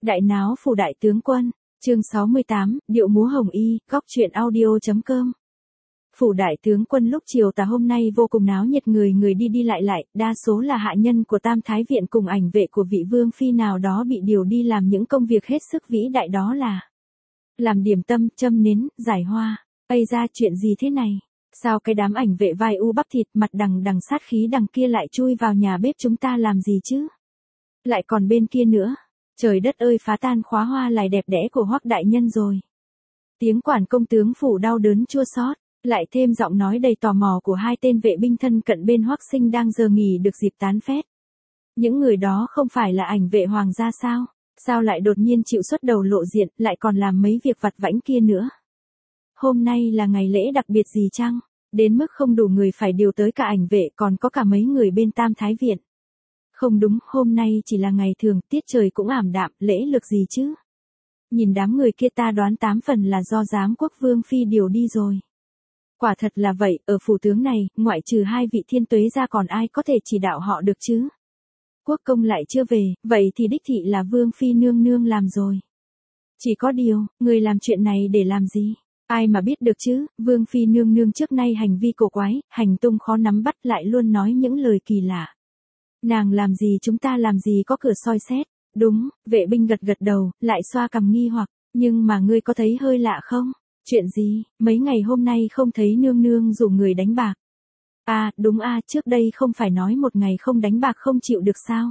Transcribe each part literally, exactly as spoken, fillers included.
Đại náo phủ đại tướng quân, chương sáu mươi tám, điệu múa hồng y, góc truyện audio.com. Phủ đại tướng quân lúc chiều tà hôm nay vô cùng náo nhiệt, người người đi đi lại lại, đa số là hạ nhân của Tam Thái Viện cùng ảnh vệ của vị vương phi nào đó bị điều đi làm những công việc hết sức vĩ đại, đó là làm điểm tâm, châm nến, giải hoa. Ây ra, chuyện gì thế này? Sao cái đám ảnh vệ vai u bắp thịt mặt đằng đằng sát khí đằng kia lại chui vào nhà bếp chúng ta làm gì chứ? Lại còn bên kia nữa. Trời đất ơi, phá tan khóa hoa lại đẹp đẽ của Hoắc đại nhân rồi. Tiếng quản công tướng phủ đau đớn chua xót, lại thêm giọng nói đầy tò mò của hai tên vệ binh thân cận bên Hoắc Sinh đang giờ nghỉ được dịp tán phét. Những người đó không phải là ảnh vệ hoàng gia sao? Sao lại đột nhiên chịu xuất đầu lộ diện, lại còn làm mấy việc vặt vãnh kia nữa? Hôm nay là ngày lễ đặc biệt gì chăng? Đến mức không đủ người phải điều tới cả ảnh vệ, còn có cả mấy người bên Tam Thái Viện. Không đúng, hôm nay chỉ là ngày thường, tiết trời cũng ảm đạm, lễ lực gì chứ? Nhìn đám người kia ta đoán tám phần là do giám quốc vương phi điều đi rồi. Quả thật là vậy, ở phủ tướng này, ngoại trừ hai vị thiên tuế ra còn ai có thể chỉ đạo họ được chứ? Quốc công lại chưa về, vậy thì đích thị là vương phi nương nương làm rồi. Chỉ có điều, người làm chuyện này để làm gì? Ai mà biết được chứ, vương phi nương nương trước nay hành vi cổ quái, hành tung khó nắm bắt, lại luôn nói những lời kỳ lạ. Nàng làm gì chúng ta làm gì có cửa soi xét. Đúng, vệ binh gật gật đầu, lại xoa cằm nghi hoặc, nhưng mà ngươi có thấy hơi lạ không? Chuyện gì, mấy ngày hôm nay không thấy nương nương rủ người đánh bạc. À, đúng a, à, trước đây không phải nói một ngày không đánh bạc không chịu được sao?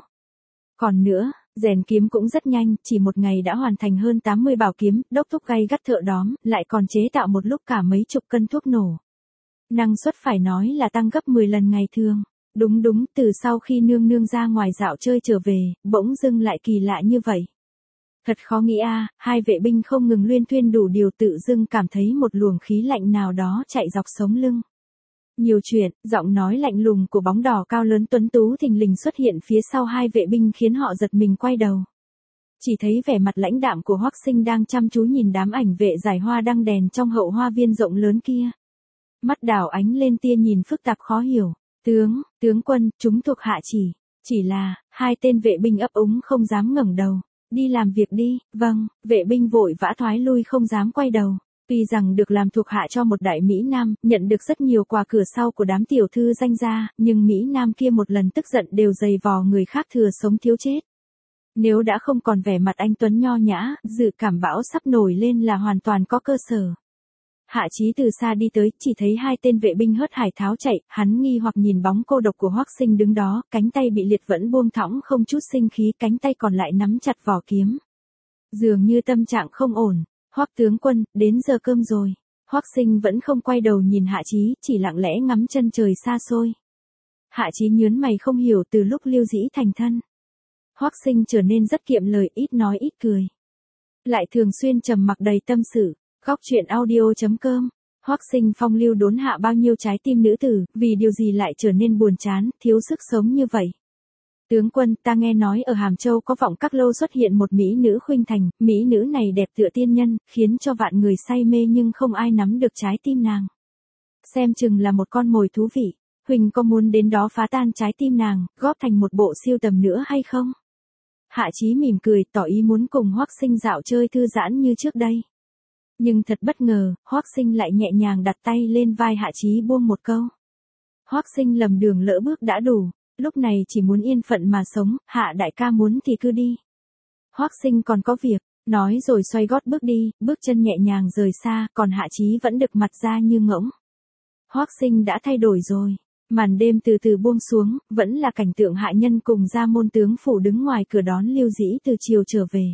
Còn nữa, rèn kiếm cũng rất nhanh, chỉ một ngày đã hoàn thành hơn tám mươi bảo kiếm, đốc thúc gay gắt thợ đóm, lại còn chế tạo một lúc cả mấy chục cân thuốc nổ. Năng suất phải nói là tăng gấp mười lần ngày thường. Đúng đúng, từ sau khi nương nương ra ngoài dạo chơi trở về, bỗng dưng lại kỳ lạ như vậy. Thật khó nghĩ a, à, hai vệ binh không ngừng luyên thuyên đủ điều, tự dưng cảm thấy một luồng khí lạnh nào đó chạy dọc sống lưng. Nhiều chuyện, giọng nói lạnh lùng của bóng đỏ cao lớn tuấn tú thình lình xuất hiện phía sau hai vệ binh khiến họ giật mình quay đầu. Chỉ thấy vẻ mặt lãnh đạm của Hoắc Sinh đang chăm chú nhìn đám ảnh vệ giải hoa đăng đèn trong hậu hoa viên rộng lớn kia. Mắt đảo ánh lên tia nhìn phức tạp khó hiểu. Tướng, tướng quân, chúng thuộc hạ chỉ, chỉ là, hai tên vệ binh ấp úng không dám ngẩng đầu. Đi làm việc đi, vâng, vệ binh vội vã thoái lui không dám quay đầu. Tuy rằng được làm thuộc hạ cho một đại Mỹ Nam, nhận được rất nhiều quà cửa sau của đám tiểu thư danh gia, nhưng Mỹ Nam kia một lần tức giận đều giày vò người khác thừa sống thiếu chết. Nếu đã không còn vẻ mặt anh tuấn nho nhã, dự cảm bão sắp nổi lên là hoàn toàn có cơ sở. Hạ Chí từ xa đi tới, chỉ thấy hai tên vệ binh hớt hải tháo chạy, hắn nghi hoặc nhìn bóng cô độc của Hoắc Sinh đứng đó, cánh tay bị liệt vẫn buông thõng không chút sinh khí, cánh tay còn lại nắm chặt vỏ kiếm. Dường như tâm trạng không ổn. Hoắc tướng quân, đến giờ cơm rồi. Hoắc Sinh vẫn không quay đầu nhìn Hạ Chí, chỉ lặng lẽ ngắm chân trời xa xôi. Hạ Chí nhớn mày không hiểu từ lúc Lưu Dĩ thành thân. Hoắc Sinh trở nên rất kiệm lời, ít nói ít cười. Lại thường xuyên trầm mặc đầy tâm sự. Góc truyện audio.com. Hoắc Sinh phong lưu đốn hạ bao nhiêu trái tim nữ tử, vì điều gì lại trở nên buồn chán, thiếu sức sống như vậy. Tướng quân, ta nghe nói ở Hàm Châu có vọng các lâu xuất hiện một mỹ nữ khuynh thành, mỹ nữ này đẹp tựa tiên nhân, khiến cho vạn người say mê nhưng không ai nắm được trái tim nàng. Xem chừng là một con mồi thú vị, Huỳnh có muốn đến đó phá tan trái tim nàng, góp thành một bộ siêu tầm nữa hay không? Hạ Chí mỉm cười, tỏ ý muốn cùng Hoắc Sinh dạo chơi thư giãn như trước đây. Nhưng thật bất ngờ, Hoắc Sinh lại nhẹ nhàng đặt tay lên vai Hạ Chí buông một câu. Hoắc Sinh lầm đường lỡ bước đã đủ, lúc này chỉ muốn yên phận mà sống, Hạ đại ca muốn thì cứ đi. Hoắc Sinh còn có việc, nói rồi xoay gót bước đi, bước chân nhẹ nhàng rời xa, còn Hạ Chí vẫn đực mặt ra như ngỗng. Hoắc Sinh đã thay đổi rồi, màn đêm từ từ buông xuống, vẫn là cảnh tượng hạ nhân cùng gia môn tướng phủ đứng ngoài cửa đón Lưu Dĩ từ chiều trở về.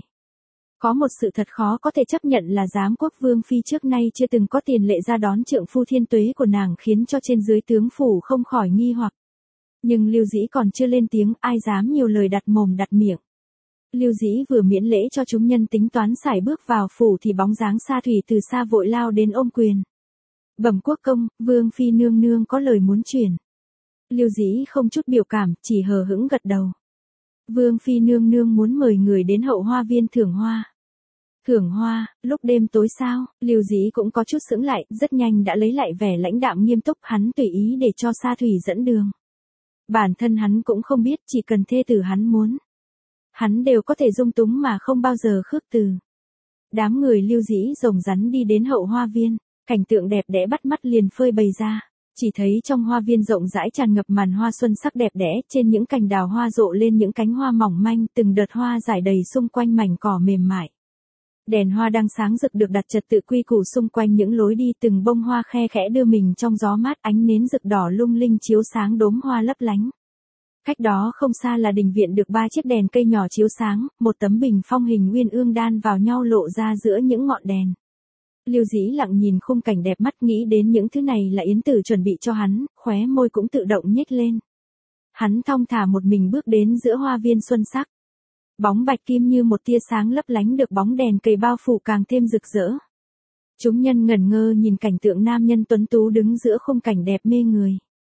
Có một sự thật khó có thể chấp nhận là giám quốc vương phi trước nay chưa từng có tiền lệ ra đón trượng phu thiên tuế của nàng, khiến cho trên dưới tướng phủ không khỏi nghi hoặc. Nhưng Lưu Dĩ còn chưa lên tiếng, ai dám nhiều lời đặt mồm đặt miệng. Lưu Dĩ vừa miễn lễ cho chúng nhân tính toán sải bước vào phủ thì bóng dáng Sa Thủy từ xa vội lao đến ôm quyền. Bẩm quốc công, vương phi nương nương có lời muốn truyền. Lưu Dĩ không chút biểu cảm, chỉ hờ hững gật đầu. Vương phi nương nương muốn mời người đến hậu hoa viên thưởng hoa. Thưởng hoa, lúc đêm tối sao? Lưu Dĩ cũng có chút sững lại, rất nhanh đã lấy lại vẻ lãnh đạm nghiêm túc, hắn tùy ý để cho Sa Thủy dẫn đường. Bản thân hắn cũng không biết, chỉ cần thê tử hắn muốn. hắn đều có thể dung túng mà không bao giờ khước từ. Đám người Lưu Dĩ rồng rắn đi đến hậu hoa viên, cảnh tượng đẹp đẽ bắt mắt liền phơi bày ra. Chỉ thấy trong hoa viên rộng rãi tràn ngập màn hoa xuân sắc đẹp đẽ, trên những cành đào hoa rộ lên những cánh hoa mỏng manh, từng đợt hoa rải đầy xung quanh mảnh cỏ mềm mại. Đèn hoa đang sáng rực được đặt trật tự quy củ xung quanh những lối đi, từng bông hoa khe khẽ đưa mình trong gió mát, ánh nến rực đỏ lung linh chiếu sáng đốm hoa lấp lánh. Cách đó không xa là đình viện được ba chiếc đèn cây nhỏ chiếu sáng, một tấm bình phong hình uyên ương đan vào nhau lộ ra giữa những ngọn đèn. Lưu Dĩ lặng nhìn khung cảnh đẹp mắt, nghĩ đến những thứ này là Yến Tử chuẩn bị cho hắn, khóe môi cũng tự động nhếch lên. Hắn thong thả một mình bước đến giữa hoa viên xuân sắc. Bóng bạch kim như một tia sáng lấp lánh được bóng đèn cây bao phủ càng thêm rực rỡ. Chúng nhân ngẩn ngơ nhìn cảnh tượng nam nhân tuấn tú đứng giữa khung cảnh đẹp mê người.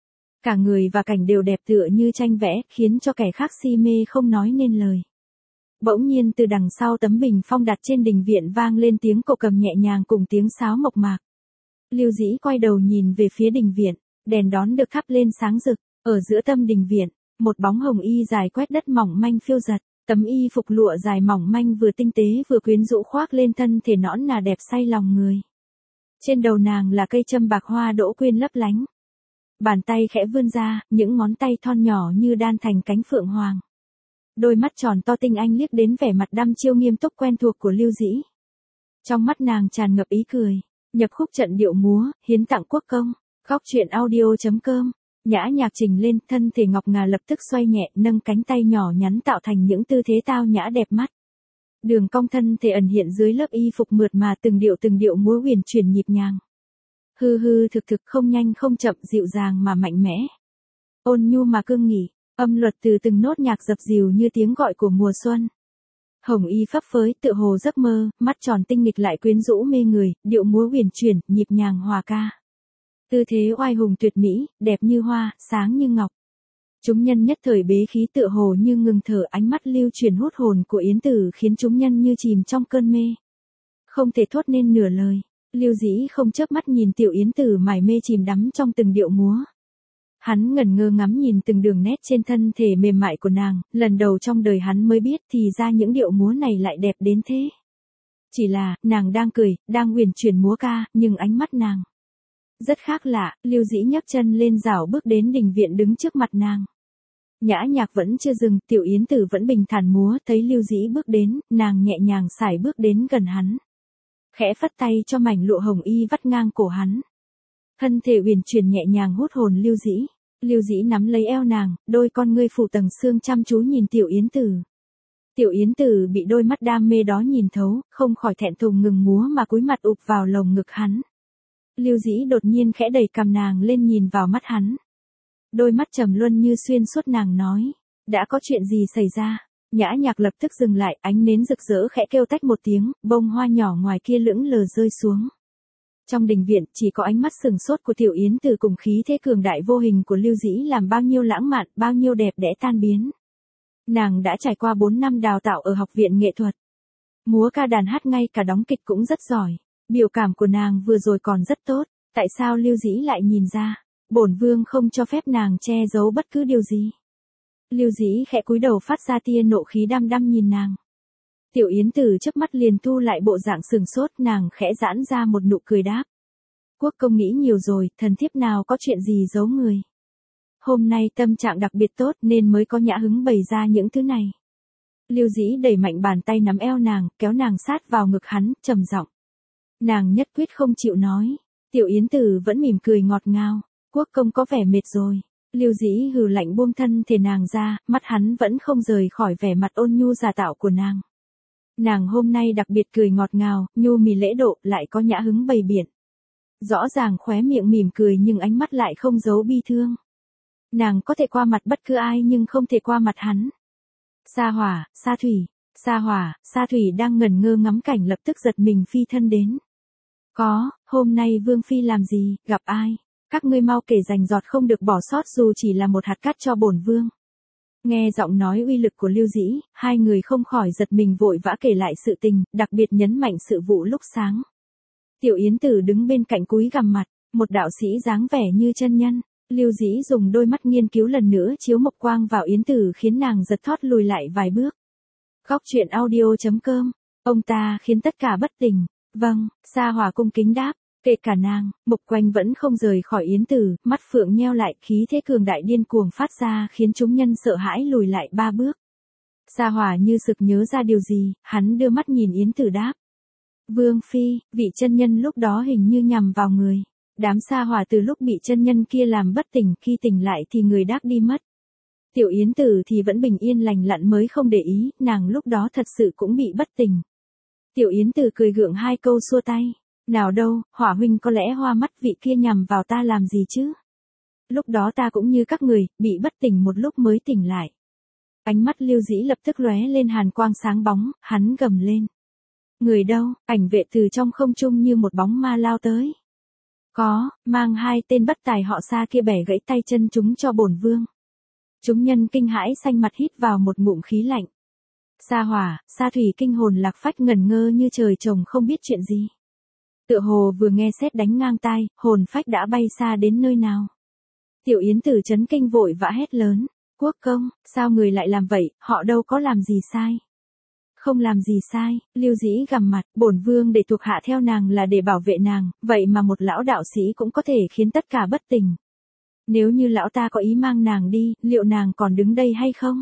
Cả người và cảnh đều đẹp tựa như tranh vẽ, khiến cho kẻ khác si mê không nói nên lời. Bỗng nhiên từ đằng sau tấm bình phong đặt trên đình viện vang lên tiếng cộc cầm nhẹ nhàng cùng tiếng sáo mộc mạc. Lưu Dĩ quay đầu nhìn về phía đình viện, đèn đón được thắp lên sáng rực, ở giữa tâm đình viện, một bóng hồng y dài quét đất mỏng manh phiêu giật, tấm y phục lụa dài mỏng manh vừa tinh tế vừa quyến rũ khoác lên thân thể nõn nà đẹp say lòng người. Trên đầu nàng là cây châm bạc hoa đỗ quyên lấp lánh. Bàn tay khẽ vươn ra, những ngón tay thon nhỏ như đan thành cánh phượng hoàng. Đôi mắt tròn to tinh anh liếc đến vẻ mặt đăm chiêu nghiêm túc quen thuộc của Lưu Dĩ. Trong mắt nàng tràn ngập ý cười, nhập khúc trận điệu múa, hiến tặng quốc công, góc truyện audio chấm com. Nhã nhạc trình lên, thân thể ngọc ngà lập tức xoay nhẹ, nâng cánh tay nhỏ nhắn tạo thành những tư thế tao nhã đẹp mắt. Đường cong thân thể ẩn hiện dưới lớp y phục mượt mà, từng điệu từng điệu múa huyền chuyển nhịp nhàng. Hư hư thực thực, không nhanh không chậm, dịu dàng mà mạnh mẽ. Ôn nhu mà cương nghị, âm luật từ từng nốt nhạc dập dìu như tiếng gọi của mùa xuân. Hồng y phấp phới tựa hồ giấc mơ, mắt tròn tinh nghịch lại quyến rũ mê người, điệu múa huyền chuyển, nhịp nhàng hòa ca. Tư thế oai hùng tuyệt mỹ, đẹp như hoa, sáng như ngọc. Chúng nhân nhất thời bế khí tựa hồ như ngừng thở, ánh mắt lưu chuyển hút hồn của Yến Tử khiến chúng nhân như chìm trong cơn mê. Không thể thốt nên nửa lời, Lưu Dĩ không chớp mắt nhìn tiểu Yến Tử mải mê chìm đắm trong từng điệu múa. Hắn ngẩn ngơ ngắm nhìn từng đường nét trên thân thể mềm mại của nàng, lần đầu trong đời hắn mới biết thì ra những điệu múa này lại đẹp đến thế. Chỉ là, nàng đang cười, đang huyền chuyển múa ca, nhưng ánh mắt nàng rất khác lạ. Lưu Dĩ nhấc chân lên rảo bước đến đình viện đứng trước mặt nàng. Nhã nhạc vẫn chưa dừng, tiểu Yến Tử vẫn bình thản múa, thấy Lưu Dĩ bước đến, nàng nhẹ nhàng sải bước đến gần hắn. Khẽ phất tay cho mảnh lụa hồng y vắt ngang cổ hắn. Thân thể huyền chuyển nhẹ nhàng hút hồn Lưu Dĩ. Lưu Dĩ nắm lấy eo nàng, đôi con ngươi phủ tầng xương chăm chú nhìn tiểu Yến Tử. Tiểu Yến Tử bị đôi mắt đam mê đó nhìn thấu, không khỏi thẹn thùng ngừng múa mà cúi mặt ụp vào lồng ngực hắn. Lưu Dĩ đột nhiên khẽ đẩy cằm nàng lên nhìn vào mắt hắn. Đôi mắt trầm luân như xuyên suốt, nàng nói, đã có chuyện gì xảy ra? Nhã nhạc lập tức dừng lại, ánh nến rực rỡ khẽ kêu tách một tiếng, bông hoa nhỏ ngoài kia lững lờ rơi xuống. Trong đình viện, chỉ có ánh mắt sừng sốt của tiểu Yến Tử cùng khí thế cường đại vô hình của Lưu Dĩ làm bao nhiêu lãng mạn, bao nhiêu đẹp đẽ tan biến. Nàng đã trải qua bốn năm đào tạo ở học viện nghệ thuật. Múa ca đàn hát ngay cả đóng kịch cũng rất giỏi. Biểu cảm của nàng vừa rồi còn rất tốt, tại sao Lưu Dĩ lại nhìn ra? Bổn vương không cho phép nàng che giấu bất cứ điều gì. Lưu Dĩ khẽ cúi đầu phát ra tia nộ khí đăm đăm nhìn nàng. Tiểu Yến Tử chớp mắt liền thu lại bộ dạng sừng sốt, nàng khẽ giãn ra một nụ cười đáp. Quốc công nghĩ nhiều rồi, thần thiếp nào có chuyện gì giấu người. Hôm nay tâm trạng đặc biệt tốt nên mới có nhã hứng bày ra những thứ này. Lưu Dĩ đẩy mạnh bàn tay nắm eo nàng, kéo nàng sát vào ngực hắn, trầm giọng. Nàng nhất quyết không chịu nói. Tiểu Yến Tử vẫn mỉm cười ngọt ngào. Quốc công có vẻ mệt rồi. Lưu Dĩ hừ lạnh buông thân thể nàng ra, mắt hắn vẫn không rời khỏi vẻ mặt ôn nhu giả tạo của nàng. Nàng hôm nay đặc biệt cười ngọt ngào, nhu mì lễ độ, lại có nhã hứng bày biện. Rõ ràng khóe miệng mỉm cười nhưng ánh mắt lại không giấu bi thương. Nàng có thể qua mặt bất cứ ai nhưng không thể qua mặt hắn. Sa Hỏa, Sa Thủy, Sa Hỏa, Sa Thủy đang ngẩn ngơ ngắm cảnh lập tức giật mình phi thân đến. Có, hôm nay Vương Phi làm gì, gặp ai? Các ngươi mau kể rành rọt không được bỏ sót dù chỉ là một hạt cát cho bổn vương. Nghe giọng nói uy lực của Lưu Dĩ, hai người không khỏi giật mình vội vã kể lại sự tình, đặc biệt nhấn mạnh sự vụ lúc sáng. Tiểu Yến Tử đứng bên cạnh cúi gằm mặt, một đạo sĩ dáng vẻ như chân nhân. Lưu Dĩ dùng đôi mắt nghiên cứu lần nữa chiếu mộc quang vào Yến Tử khiến nàng giật thót lùi lại vài bước. Góc truyện audio.com. Ông ta khiến tất cả bất tỉnh. Vâng, Sa Hỏa cung kính đáp. Kể cả nàng, Mục Quanh vẫn không rời khỏi Yến Tử, mắt phượng nheo lại, khí thế cường đại điên cuồng phát ra khiến chúng nhân sợ hãi lùi lại ba bước. Sa Hỏa như sực nhớ ra điều gì, hắn đưa mắt nhìn Yến Tử đáp. Vương phi, vị chân nhân lúc đó hình như nhằm vào người. Đám Sa Hỏa từ lúc bị chân nhân kia làm bất tỉnh, khi tỉnh lại thì người đác đi mất. Tiểu Yến Tử thì vẫn bình yên lành lặn mới không để ý, nàng lúc đó thật sự cũng bị bất tỉnh. Tiểu Yến Tử cười gượng hai câu xua tay. Nào đâu, Hỏa huynh có lẽ hoa mắt, vị kia nhằm vào ta làm gì chứ? Lúc đó ta cũng như các người, bị bất tỉnh một lúc mới tỉnh lại. Ánh mắt Lưu Dĩ lập tức lóe lên hàn quang sáng bóng, hắn gầm lên. Người đâu? Ảnh vệ từ trong không trung như một bóng ma lao tới. Có, mang hai tên bất tài họ Sa kia bẻ gãy tay chân chúng cho bổn vương. Chúng nhân kinh hãi xanh mặt hít vào một ngụm khí lạnh. Sa Hỏa, Sa Thủy kinh hồn lạc phách ngẩn ngơ như trời trồng không biết chuyện gì. Tựa hồ vừa nghe sét đánh ngang tai, hồn phách đã bay xa đến nơi nào. Tiểu Yến Tử chấn kinh vội vã hét lớn. Quốc công, sao người lại làm vậy, họ đâu có làm gì sai. Không làm gì sai, Lưu Dĩ gằm mặt, bổn vương để thuộc hạ theo nàng là để bảo vệ nàng, vậy mà một lão đạo sĩ cũng có thể khiến tất cả bất tỉnh. Nếu như lão ta có ý mang nàng đi, liệu nàng còn đứng đây hay không?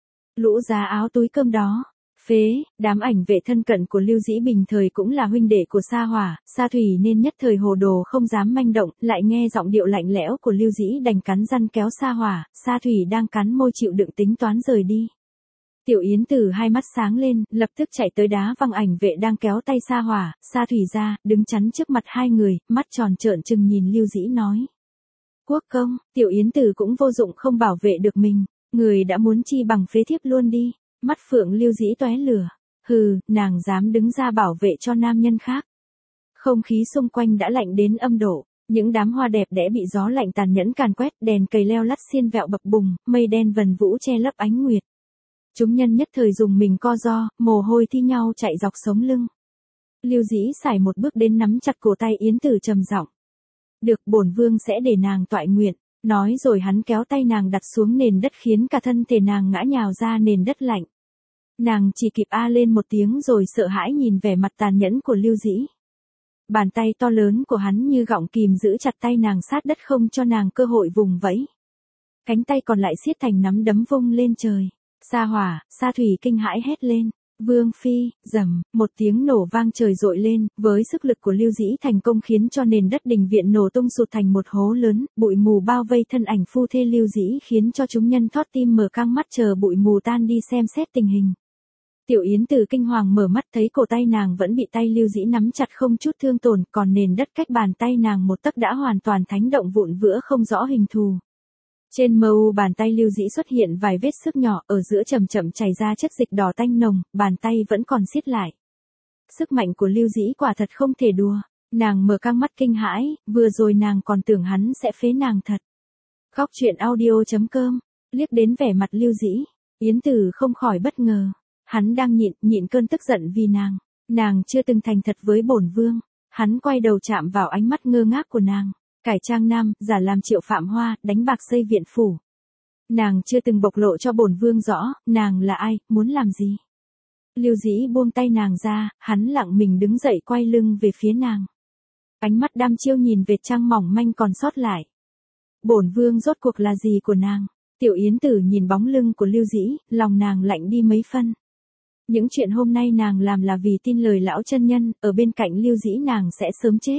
Lũ giá áo túi cơm đó. Phế, đám ảnh vệ thân cận của Lưu Dĩ bình thời cũng là huynh đệ của Sa Hỏa, Sa Thủy nên nhất thời hồ đồ không dám manh động, lại nghe giọng điệu lạnh lẽo của Lưu Dĩ đành cắn răng kéo Sa Hỏa, Sa Thủy đang cắn môi chịu đựng tính toán rời đi. Tiểu Yến Tử hai mắt sáng lên, lập tức chạy tới đá văng ảnh vệ đang kéo tay Sa Hỏa, Sa Thủy ra, đứng chắn trước mặt hai người, mắt tròn trợn trừng nhìn Lưu Dĩ nói. Quốc công, Tiểu Yến Tử cũng vô dụng không bảo vệ được mình, người đã muốn chi bằng phế thiếp luôn đi. Mắt phượng Lưu Dĩ tóe lửa. Hừ, nàng dám đứng ra bảo vệ cho nam nhân khác. Không khí xung quanh đã lạnh đến âm độ. Những đám hoa đẹp đẽ bị gió lạnh tàn nhẫn càn quét, đèn cầy leo lắt xiên vẹo bập bùng, mây đen vần vũ che lấp ánh nguyệt. Chúng nhân nhất thời dùng mình co ro, mồ hôi thi nhau chạy dọc sống lưng. Lưu Dĩ sải một bước đến nắm chặt cổ tay Yến Tử trầm giọng. Được, bổn vương sẽ để nàng toại nguyện. Nói rồi hắn kéo tay nàng đặt xuống nền đất khiến cả thân thể nàng ngã nhào ra nền đất lạnh. Nàng chỉ kịp a lên một tiếng rồi sợ hãi nhìn vẻ mặt tàn nhẫn của Lưu Dĩ. Bàn tay to lớn của hắn như gọng kìm giữ chặt tay nàng sát đất không cho nàng cơ hội vùng vẫy. Cánh tay còn lại siết thành nắm đấm vung lên trời. Sa Hỏa, Sa Thủy kinh hãi hét lên. Vương phi, rầm, một tiếng nổ vang trời dội lên, với sức lực của Lưu Dĩ thành công khiến cho nền đất đình viện nổ tung sụt thành một hố lớn, bụi mù bao vây thân ảnh phu thê Lưu Dĩ khiến cho chúng nhân thót tim mở căng mắt chờ bụi mù tan đi xem xét tình hình. Tiểu Yến Tử kinh hoàng mở mắt thấy cổ tay nàng vẫn bị tay Lưu Dĩ nắm chặt không chút thương tổn, còn nền đất cách bàn tay nàng một tấc đã hoàn toàn thánh động vụn vỡ không rõ hình thù. Trên mờ u bàn tay Lưu Dĩ xuất hiện vài vết xước nhỏ, ở giữa chậm chậm chảy ra chất dịch đỏ tanh nồng, bàn tay vẫn còn siết lại. Sức mạnh của Lưu Dĩ quả thật không thể đùa. Nàng mở căng mắt kinh hãi, vừa rồi nàng còn tưởng hắn sẽ phế nàng thật. Góc truyện audio.com, liếc đến vẻ mặt Lưu Dĩ, Yến Tử không khỏi bất ngờ. Hắn đang nhịn, nhịn cơn tức giận vì nàng. Nàng chưa từng thành thật với bổn vương. Hắn quay đầu chạm vào ánh mắt ngơ ngác của nàng. Cải trang nam, giả làm Triệu Phạm Hoa, đánh bạc xây viện phủ. Nàng chưa từng bộc lộ cho bổn vương rõ, nàng là ai, muốn làm gì. Lưu Dĩ buông tay nàng ra, hắn lặng mình đứng dậy quay lưng về phía nàng. Ánh mắt đăm chiêu nhìn vệt trăng mỏng manh còn sót lại. Bổn vương rốt cuộc là gì của nàng? Tiểu Yến Tử nhìn bóng lưng của Lưu Dĩ, lòng nàng lạnh đi mấy phân. Những chuyện hôm nay nàng làm là vì tin lời lão chân nhân, ở bên cạnh Lưu Dĩ nàng sẽ sớm chết.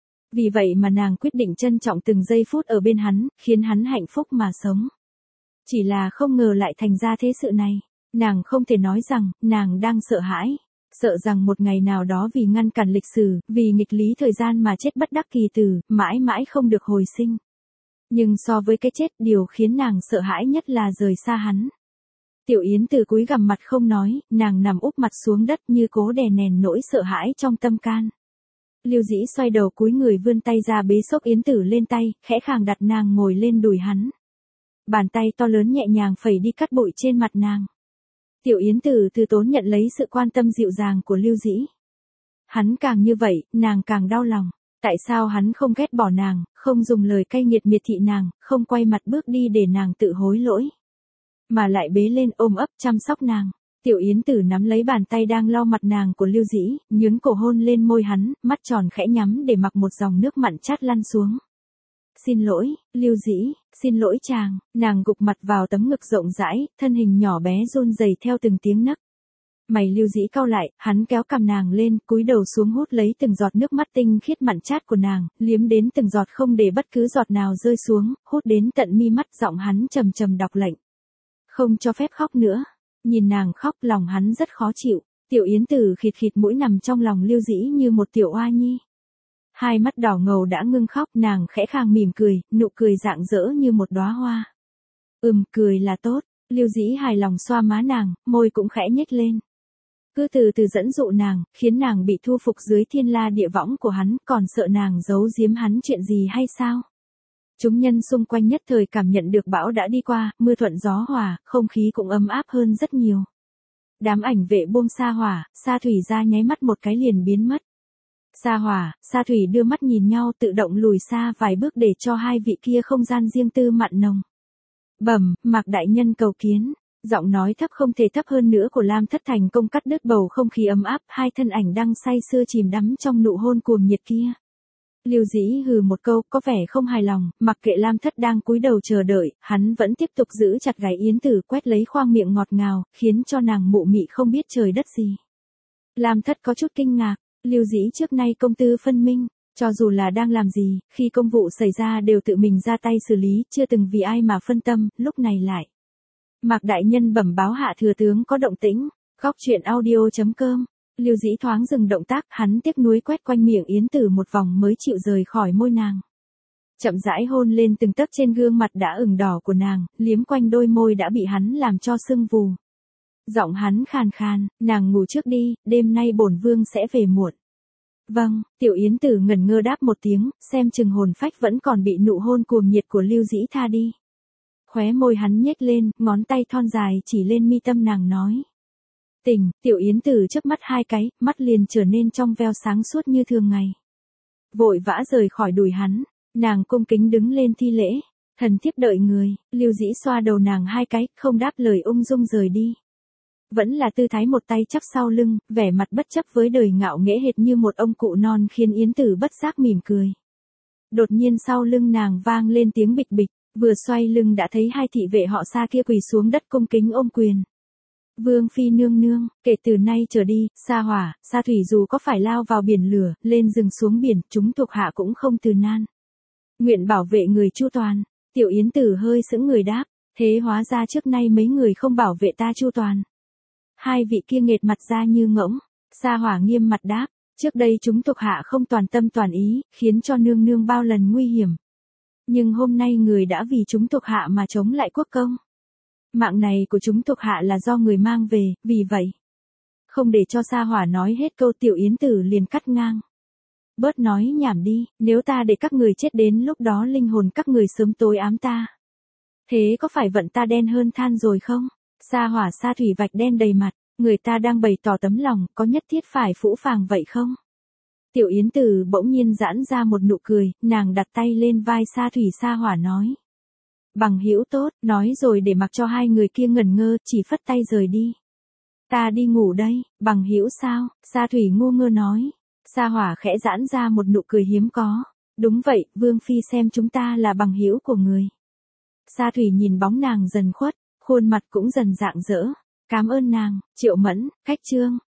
Vì vậy mà nàng quyết định trân trọng từng giây phút ở bên hắn, khiến hắn hạnh phúc mà sống. Chỉ là không ngờ lại thành ra thế sự này. Nàng không thể nói rằng, nàng đang sợ hãi. Sợ rằng một ngày nào đó vì ngăn cản lịch sử, vì nghịch lý thời gian mà chết bất đắc kỳ tử, mãi mãi không được hồi sinh. Nhưng so với cái chết, điều khiến nàng sợ hãi nhất là rời xa hắn. Tiểu Yến Tử cúi gằm mặt không nói, nàng nằm úp mặt xuống đất như cố đè nén nỗi sợ hãi trong tâm can. Lưu Dĩ xoay đầu cúi người vươn tay ra bế xốc Yến Tử lên tay, khẽ khàng đặt nàng ngồi lên đùi hắn. Bàn tay to lớn nhẹ nhàng phẩy đi cát bụi trên mặt nàng. Tiểu Yến Tử từ tốn nhận lấy sự quan tâm dịu dàng của Lưu Dĩ. Hắn càng như vậy, nàng càng đau lòng. Tại sao hắn không ghét bỏ nàng, không dùng lời cay nghiệt miệt thị nàng, không quay mặt bước đi để nàng tự hối lỗi. Mà lại bế lên ôm ấp chăm sóc nàng. Tiểu Yến Tử nắm lấy bàn tay đang lau mặt nàng của Lưu Dĩ, nhướng cổ hôn lên môi hắn, mắt tròn khẽ nhắm để mặc một dòng nước mặn chát lăn xuống. Xin lỗi, Lưu Dĩ, xin lỗi chàng, nàng gục mặt vào tấm ngực rộng rãi, thân hình nhỏ bé run rẩy theo từng tiếng nấc. Mày Lưu Dĩ cau lại, hắn kéo cằm nàng lên, cúi đầu xuống hút lấy từng giọt nước mắt tinh khiết mặn chát của nàng, liếm đến từng giọt không để bất cứ giọt nào rơi xuống, hút đến tận mi mắt, giọng hắn trầm trầm đọc lệnh. Không cho phép khóc nữa. Nhìn nàng khóc, lòng hắn rất khó chịu. Tiểu Yến Tử khịt khịt mũi nằm trong lòng Lưu Dĩ như một tiểu oa nhi. Hai mắt đỏ ngầu đã ngưng khóc, nàng khẽ khàng mỉm cười, nụ cười rạng rỡ như một đóa hoa. Ừm, cười là tốt. Lưu Dĩ hài lòng xoa má nàng, môi cũng khẽ nhếch lên. Cứ từ từ dẫn dụ nàng, khiến nàng bị thu phục dưới thiên la địa võng của hắn, còn sợ nàng giấu giếm hắn chuyện gì hay sao? Chúng nhân xung quanh nhất thời cảm nhận được bão đã đi qua, mưa thuận gió hòa, không khí cũng ấm áp hơn rất nhiều. Đám ảnh vệ buông Sa Hỏa, Sa Thủy ra nháy mắt một cái liền biến mất. Sa Hỏa, Sa Thủy đưa mắt nhìn nhau tự động lùi xa vài bước để cho hai vị kia không gian riêng tư mặn nồng. Bẩm, Mạc đại nhân cầu kiến. Giọng nói thấp không thể thấp hơn nữa của Lam Thất thành công cắt đứt bầu không khí ấm áp, hai thân ảnh đang say sưa chìm đắm trong nụ hôn cuồng nhiệt kia. Lưu Dĩ hừ một câu, có vẻ không hài lòng, mặc kệ Lam Thất đang cúi đầu chờ đợi, hắn vẫn tiếp tục giữ chặt gáy Yến Tử, quét lấy khoang miệng ngọt ngào, khiến cho nàng mụ mị không biết trời đất gì. Lam Thất có chút kinh ngạc, Lưu Dĩ trước nay công tư phân minh, cho dù là đang làm gì, khi công vụ xảy ra đều tự mình ra tay xử lý, chưa từng vì ai mà phân tâm, lúc này lại. Mạc đại nhân bẩm báo hạ thừa tướng có động tĩnh, góc truyện audio chấm com. Lưu Dĩ thoáng dừng động tác, hắn tiếc nuối quét quanh miệng Yến Tử một vòng mới chịu rời khỏi môi nàng. Chậm rãi hôn lên từng tấc trên gương mặt đã ửng đỏ của nàng, liếm quanh đôi môi đã bị hắn làm cho sưng vù. Giọng hắn khàn khàn, nàng ngủ trước đi, đêm nay bổn vương sẽ về muộn. Vâng, Tiểu Yến Tử ngẩn ngơ đáp một tiếng, xem chừng hồn phách vẫn còn bị nụ hôn cuồng nhiệt của Lưu Dĩ tha đi. Khóe môi hắn nhếch lên, ngón tay thon dài chỉ lên mi tâm nàng nói. Tỉnh, Tiểu Yến Tử chớp mắt hai cái, mắt liền trở nên trong veo sáng suốt như thường ngày. Vội vã rời khỏi đùi hắn, nàng cung kính đứng lên thi lễ, thần thiếp đợi người, Lưu Dĩ xoa đầu nàng hai cái, không đáp lời ung dung rời đi. Vẫn là tư thái một tay chắp sau lưng, vẻ mặt bất chấp với đời ngạo nghễ hệt như một ông cụ non khiến Yến Tử bất giác mỉm cười. Đột nhiên sau lưng nàng vang lên tiếng bịch bịch, vừa xoay lưng đã thấy hai thị vệ họ Sa kia quỳ xuống đất cung kính ôm quyền. Vương phi nương nương, kể từ nay trở đi, Sa Hỏa, Sa Thủy dù có phải lao vào biển lửa, lên rừng xuống biển, chúng thuộc hạ cũng không từ nan. Nguyện bảo vệ người chu toàn. Tiểu Yến Tử hơi sững người đáp, thế hóa ra trước nay mấy người không bảo vệ ta chu toàn. Hai vị kia nghệt mặt ra như ngỗng. Sa Hỏa nghiêm mặt đáp, trước đây chúng thuộc hạ không toàn tâm toàn ý, khiến cho nương nương bao lần nguy hiểm. Nhưng hôm nay người đã vì chúng thuộc hạ mà chống lại quốc công. Mạng này của chúng thuộc hạ là do người mang về, vì vậy. Không để cho Sa Hỏa nói hết câu Tiểu Yến Tử liền cắt ngang. Bớt nói nhảm đi, nếu ta để các người chết đến lúc đó linh hồn các người sớm tối ám ta. Thế có phải vận ta đen hơn than rồi không? Sa Hỏa Sa Thủy vạch đen đầy mặt, người ta đang bày tỏ tấm lòng, có nhất thiết phải phũ phàng vậy không? Tiểu Yến Tử bỗng nhiên giãn ra một nụ cười, nàng đặt tay lên vai Sa Thủy Sa Hỏa nói. Bằng hữu tốt, nói rồi để mặc cho hai người kia ngẩn ngơ, chỉ phất tay rời đi. Ta đi ngủ đây, bằng hữu sao? Sa Thủy ngu ngơ nói. Sa Hỏa khẽ giãn ra một nụ cười hiếm có. Đúng vậy, Vương phi xem chúng ta là bằng hữu của người. Sa Thủy nhìn bóng nàng dần khuất, khuôn mặt cũng dần rạng rỡ. Cảm ơn nàng, Triệu Mẫn, Khách Trương.